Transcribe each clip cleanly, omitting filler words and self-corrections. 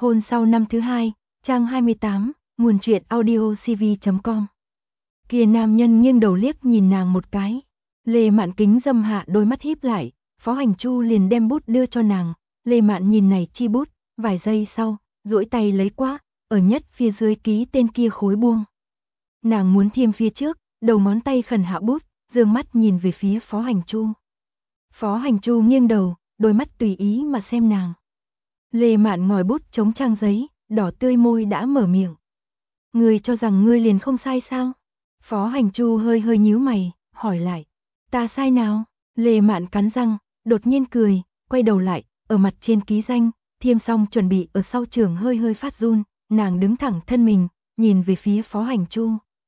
Hôn sau năm thứ hai, trang 28, nguồn truyện audio cv.com. Kia nam nhân nghiêng đầu liếc nhìn nàng một cái. Lê Mạn kính dâm hạ đôi mắt híp lại, Phó Hành Chu liền đem bút đưa cho nàng. Lê Mạn nhìn này chi bút, vài giây sau, duỗi tay lấy qua, ở nhất phía dưới ký tên kia khối buông. Nàng muốn thêm phía trước, đầu ngón tay khẩn hạ bút, dương mắt nhìn về phía Phó Hành Chu. Phó Hành Chu nghiêng đầu, đôi mắt tùy ý mà xem nàng. Lê Mạn ngòi bút chống trang giấy, đỏ tươi môi đã mở miệng. Ngươi cho rằng ngươi liền không sai sao? Phó Hành Chu hơi hơi nhíu mày, hỏi lại. Ta sai nào? Lê Mạn cắn răng, đột nhiên cười, quay đầu lại, ở mặt trên ký danh, thiêm xong chuẩn bị ở sau trường hơi hơi phát run, nàng đứng thẳng thân mình, nhìn về phía Phó Hành Chu.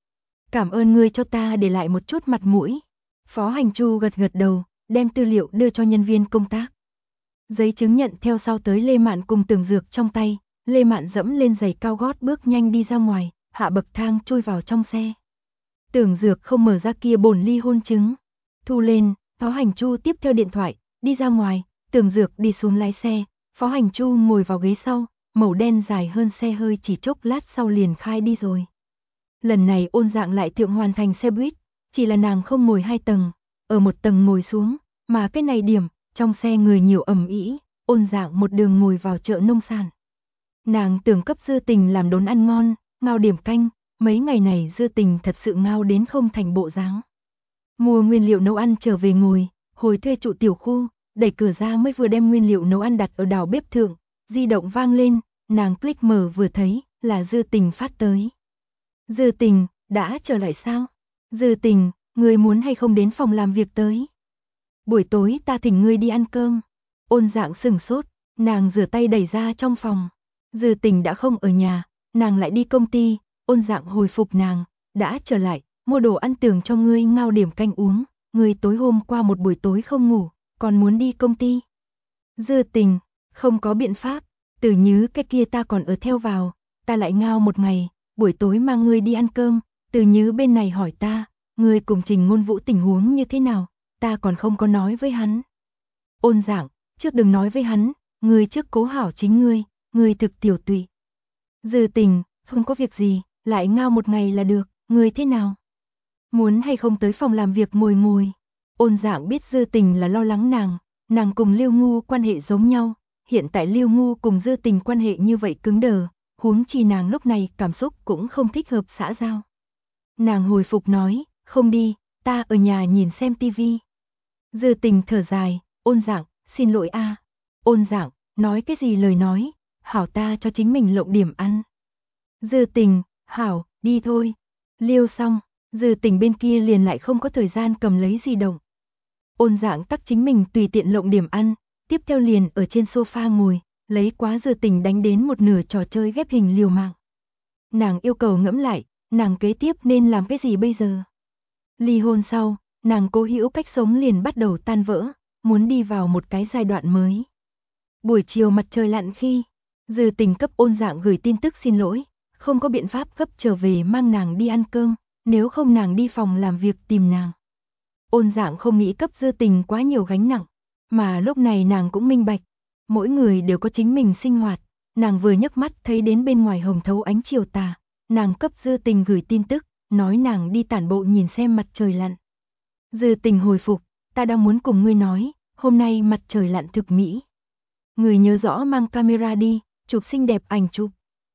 Cảm ơn ngươi cho ta để lại một chút mặt mũi. Phó Hành Chu gật gật đầu, đem tư liệu đưa cho nhân viên công tác. Giấy chứng nhận theo sau tới Lê Mạn cùng Tưởng Dược trong tay, Lê Mạn dẫm lên giày cao gót bước nhanh đi ra ngoài, hạ bậc thang chui vào trong xe. Tưởng Dược không mở ra kia bổn ly hôn chứng. Thu lên, Phó Hành Chu tiếp theo điện thoại, đi ra ngoài, Tưởng Dược đi xuống lái xe, Phó Hành Chu ngồi vào ghế sau, màu đen dài hơn xe hơi chỉ chốc lát sau liền khai đi rồi. Lần này Ôn Dạng lại thượng hoàn thành xe buýt, chỉ là nàng không ngồi 2 tầng, ở một tầng ngồi xuống, mà cái này điểm, trong xe người nhiều ầm ĩ, Ôn Dạng một đường ngồi vào chợ nông sản. Nàng tưởng cấp Dư Tình làm đốn ăn ngon, ngao điểm canh, mấy ngày này Dư Tình thật sự ngao đến không thành bộ dáng. Mua nguyên liệu nấu ăn trở về ngồi, hồi thuê trụ tiểu khu, đẩy cửa ra mới vừa đem nguyên liệu nấu ăn đặt ở đảo bếp thượng, di động vang lên, nàng click mở vừa thấy, là Dư Tình phát tới. Dư Tình, đã trở lại sao? Dư Tình, ngươi muốn hay không đến phòng làm việc tới? Buổi tối ta thỉnh ngươi đi ăn cơm. Ôn Dạng sửng sốt, nàng rửa tay đẩy ra trong phòng. Dư Tình đã không ở nhà, nàng lại đi công ty, Ôn Dạng hồi phục nàng, đã trở lại, mua đồ ăn tưởng cho ngươi ngao điểm canh uống, ngươi tối hôm qua một buổi tối không ngủ, còn muốn đi công ty. Dư Tình, không có biện pháp, Tử Nhứ cái kia ta còn ở theo vào, ta lại ngao một ngày, buổi tối mang ngươi đi ăn cơm, Tử Nhứ bên này hỏi ta, ngươi cùng Trình Ngôn Vũ tình huống như thế nào, ta còn không có nói với hắn. Ôn Dạng, trước đừng nói với hắn, ngươi trước cố hảo chính ngươi thực tiểu tụy. Dư Tình, không có việc gì, lại ngao một ngày là được, ngươi thế nào? Muốn hay không tới phòng làm việc ngồi ngồi? Ôn Dạng biết Dư Tình là lo lắng nàng cùng Liêu Ngu quan hệ giống nhau, hiện tại Liêu Ngu cùng Dư Tình quan hệ như vậy cứng đờ, huống chi nàng lúc này cảm xúc cũng không thích hợp xã giao. Nàng hồi phục nói, không đi, ta ở nhà nhìn xem tivi. Dư Tình thở dài, Ôn Dạng, xin lỗi a. Ôn Dạng, nói cái gì lời nói, hảo ta cho chính mình lộng điểm ăn. Dư Tình, hảo, đi thôi. Liêu xong, Dư Tình bên kia liền lại không có thời gian cầm lấy di động. Ôn Dạng tắc chính mình tùy tiện lộng điểm ăn, tiếp theo liền ở trên sofa ngồi, lấy quá Dư Tình đánh đến một nửa trò chơi ghép hình liều mạng. Nàng yêu cầu ngẫm lại, nàng kế tiếp nên làm cái gì bây giờ? Ly hôn sau, nàng cố hữu cách sống liền bắt đầu tan vỡ, muốn đi vào một cái giai đoạn mới. Buổi chiều mặt trời lặn khi, Dư Tình cấp Ôn Dạng gửi tin tức xin lỗi, không có biện pháp gấp trở về mang nàng đi ăn cơm, nếu không nàng đi phòng làm việc tìm nàng. Ôn Dạng không nghĩ cấp Dư Tình quá nhiều gánh nặng, mà lúc này nàng cũng minh bạch, mỗi người đều có chính mình sinh hoạt, nàng vừa nhấc mắt thấy đến bên ngoài hồng thấu ánh chiều tà, nàng cấp Dư Tình gửi tin tức, nói nàng đi tản bộ nhìn xem mặt trời lặn. Dư Tình hồi phục, ta đang muốn cùng ngươi nói, hôm nay mặt trời lặn thực mỹ. Người nhớ rõ mang camera đi, chụp xinh đẹp ảnh chụp.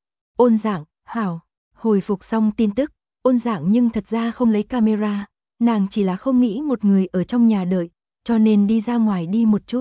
Ôn Dạng, hảo, hồi phục xong tin tức, Ôn Dạng nhưng thật ra không lấy camera, nàng chỉ là không nghĩ một người ở trong nhà đợi, cho nên đi ra ngoài đi một chút.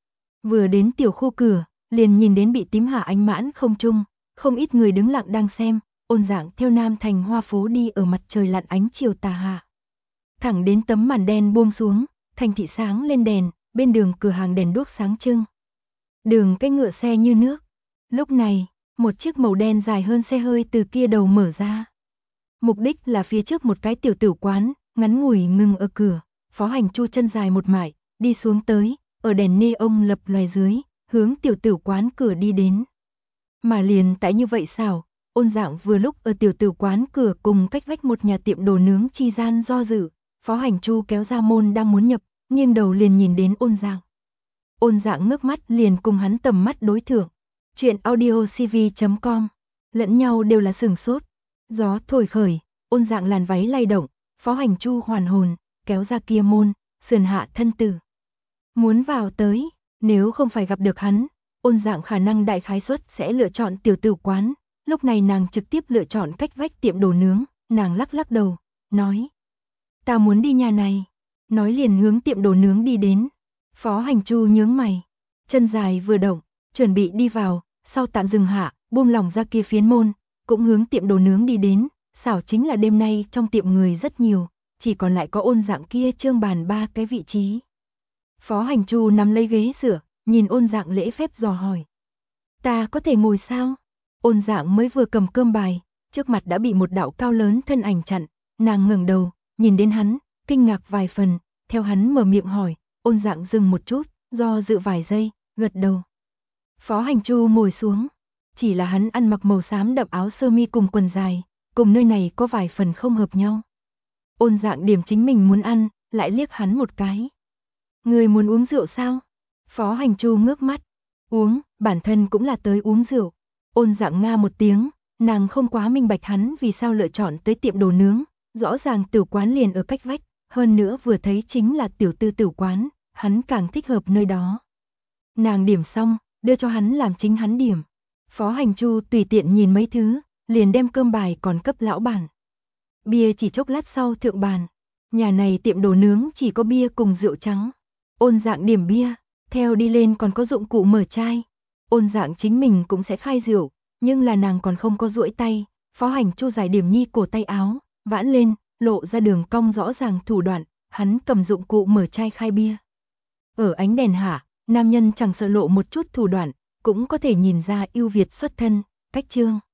Vừa đến tiểu khu cửa, liền nhìn đến bị tím hạ ánh mãn không trung, không ít người đứng lặng đang xem, Ôn Dạng theo Nam Thành Hoa phố đi ở mặt trời lặn ánh chiều tà hạ. Thẳng đến tấm màn đen buông xuống, thành thị sáng lên đèn, bên đường cửa hàng đèn đuốc sáng trưng. Đường cái ngựa xe như nước. Lúc này, một chiếc màu đen dài hơn xe hơi từ kia đầu mở ra. Mục đích là phía trước một cái tiểu tử quán, ngắn ngủi ngừng ở cửa, Phó Hành Chu chân dài một mải, đi xuống tới, ở đèn neon lập lòe dưới, hướng tiểu tử quán cửa đi đến. Mà liền tại như vậy sao, Ôn Dạng vừa lúc ở tiểu tử quán cửa cùng cách vách một nhà tiệm đồ nướng chi gian do dự, Phó Hành Chu kéo ra môn đang muốn nhập, nghiêng đầu liền nhìn đến Ôn Dạng. Ôn Dạng ngước mắt liền cùng hắn tầm mắt đối thượng. Chuyện audio CV.com. Lẫn nhau đều là sửng sốt. Gió thổi khởi, Ôn Dạng làn váy lay động, Phó Hành Chu hoàn hồn, kéo ra kia môn, sườn hạ thân tử. Muốn vào tới, nếu không phải gặp được hắn, Ôn Dạng khả năng đại khái suất sẽ lựa chọn tiểu tử quán, lúc này nàng trực tiếp lựa chọn cách vách tiệm đồ nướng, nàng lắc lắc đầu, nói: "Ta muốn đi nhà này." Nói liền hướng tiệm đồ nướng đi đến. Phó Hành Chu nhướng mày, chân dài vừa động, chuẩn bị đi vào, sau tạm dừng hạ, buông lỏng ra kia phiến môn, cũng hướng tiệm đồ nướng đi đến, xảo chính là đêm nay trong tiệm người rất nhiều, chỉ còn lại có Ôn Dạng kia trương bàn 3 cái vị trí. Phó Hành Chu nắm lấy ghế dựa, nhìn Ôn Dạng lễ phép dò hỏi: "Ta có thể ngồi sao?" Ôn Dạng mới vừa cầm cơm bài, trước mặt đã bị một đạo cao lớn thân ảnh chặn, nàng ngẩng đầu, nhìn đến hắn, kinh ngạc vài phần, theo hắn mở miệng hỏi, Ôn Dạng dừng một chút, do dự vài giây, gật đầu. Phó Hành Chu ngồi xuống, chỉ là hắn ăn mặc màu xám đậm áo sơ mi cùng quần dài, cùng nơi này có vài phần không hợp nhau. Ôn Dạng điểm chính mình muốn ăn, lại liếc hắn một cái. "Người muốn uống rượu sao?" Phó Hành Chu ngước mắt. "Uống, bản thân cũng là tới uống rượu." Ôn Dạng nga một tiếng, nàng không quá minh bạch hắn vì sao lựa chọn tới tiệm đồ nướng, rõ ràng tử quán liền ở cách vách, hơn nữa vừa thấy chính là tiểu tư tử quán, hắn càng thích hợp nơi đó. Nàng điểm xong, đưa cho hắn làm chính hắn điểm. Phó Hành Chu tùy tiện nhìn mấy thứ, liền đem cơm bài còn cấp lão bản. Bia chỉ chốc lát sau thượng bàn. Nhà này tiệm đồ nướng chỉ có bia cùng rượu trắng. Ôn Dạng điểm bia, theo đi lên còn có dụng cụ mở chai. Ôn Dạng chính mình cũng sẽ khai rượu, nhưng là nàng còn không có duỗi tay. Phó Hành Chu giải điểm nhi cổ tay áo, vãn lên, lộ ra đường cong rõ ràng thủ đoạn, hắn cầm dụng cụ mở chai khai bia. Ở ánh đèn hạ, nam nhân chẳng sợ lộ một chút thủ đoạn, cũng có thể nhìn ra ưu việt xuất thân, cách trương.